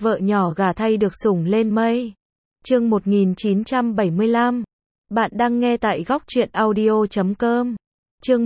vợ nhỏ gả thay được sủng lên mây. Chương 1975. Bạn đang nghe tại góc truyện audio.com. Chương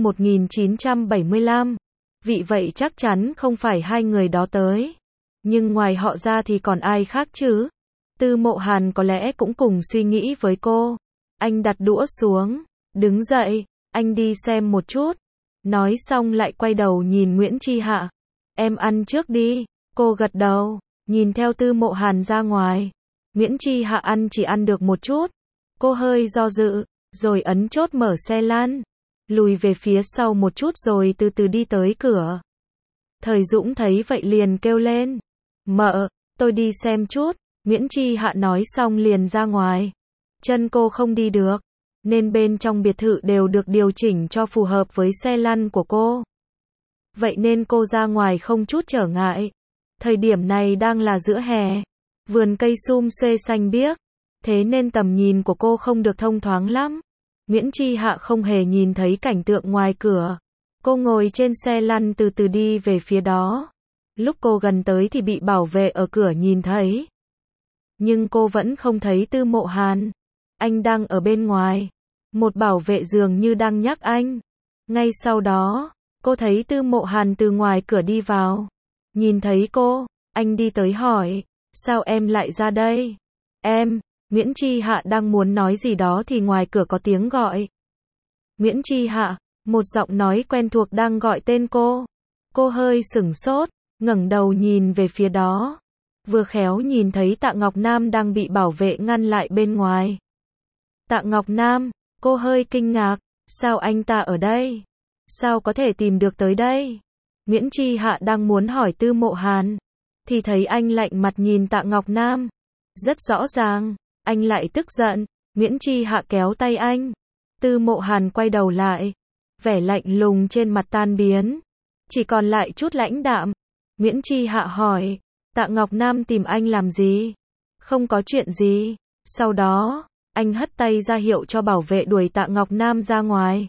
1975. Vì vậy chắc chắn không phải hai người đó tới. Nhưng ngoài họ ra thì còn ai khác chứ? Tư Mộ Hàn có lẽ cũng cùng suy nghĩ với cô. Anh đặt đũa xuống, đứng dậy, anh đi xem một chút. Nói xong lại quay đầu nhìn Nguyễn Chi Hạ. Em ăn trước đi. Cô gật đầu, nhìn theo Tư Mộ Hàn ra ngoài. Nguyễn Chi Hạ ăn chỉ ăn được một chút. Cô hơi do dự, rồi ấn chốt mở xe lăn. Lùi về phía sau một chút rồi từ từ đi tới cửa. Thời Dũng thấy vậy liền kêu lên. Mợ, tôi đi xem chút. Nguyễn Chi Hạ nói xong liền ra ngoài. Chân cô không đi được, nên bên trong biệt thự đều được điều chỉnh cho phù hợp với xe lăn của cô. Vậy nên cô ra ngoài không chút trở ngại. Thời điểm này đang là giữa hè, vườn cây sum xuê xanh biếc, thế nên tầm nhìn của cô không được thông thoáng lắm. Nguyễn Chi Hạ không hề nhìn thấy cảnh tượng ngoài cửa. Cô ngồi trên xe lăn từ từ đi về phía đó. Lúc cô gần tới thì bị bảo vệ ở cửa nhìn thấy. Nhưng cô vẫn không thấy Tư Mộ Hàn. Anh đang ở bên ngoài. Một bảo vệ dường như đang nhắc anh. Ngay sau đó, cô thấy Tư Mộ Hàn từ ngoài cửa đi vào. Nhìn thấy cô, anh đi tới hỏi, sao em lại ra đây? Em, Nguyễn Chi Hạ đang muốn nói gì đó thì ngoài cửa có tiếng gọi. Nguyễn Chi Hạ, một giọng nói quen thuộc đang gọi tên cô. Cô hơi sửng sốt, ngẩng đầu nhìn về phía đó. Vừa khéo nhìn thấy Tạ Ngọc Nam đang bị bảo vệ ngăn lại bên ngoài. Tạ Ngọc Nam, cô hơi kinh ngạc, sao anh ta ở đây? Sao có thể tìm được tới đây? Nguyễn Chi Hạ đang muốn hỏi Tư Mộ Hàn, thì thấy anh lạnh mặt nhìn Tạ Ngọc Nam. Rất rõ ràng, anh lại tức giận. Nguyễn Chi Hạ kéo tay anh. Tư Mộ Hàn quay đầu lại, vẻ lạnh lùng trên mặt tan biến, chỉ còn lại chút lãnh đạm. Nguyễn Chi Hạ hỏi, Tạ Ngọc Nam tìm anh làm gì? Không có chuyện gì. Sau đó, anh hất tay ra hiệu cho bảo vệ đuổi Tạ Ngọc Nam ra ngoài.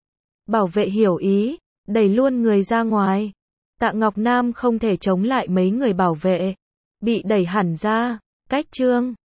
Bảo vệ hiểu ý, đẩy luôn người ra ngoài. Tạ Ngọc Nam không thể chống lại mấy người bảo vệ, bị đẩy hẳn ra, cách chương.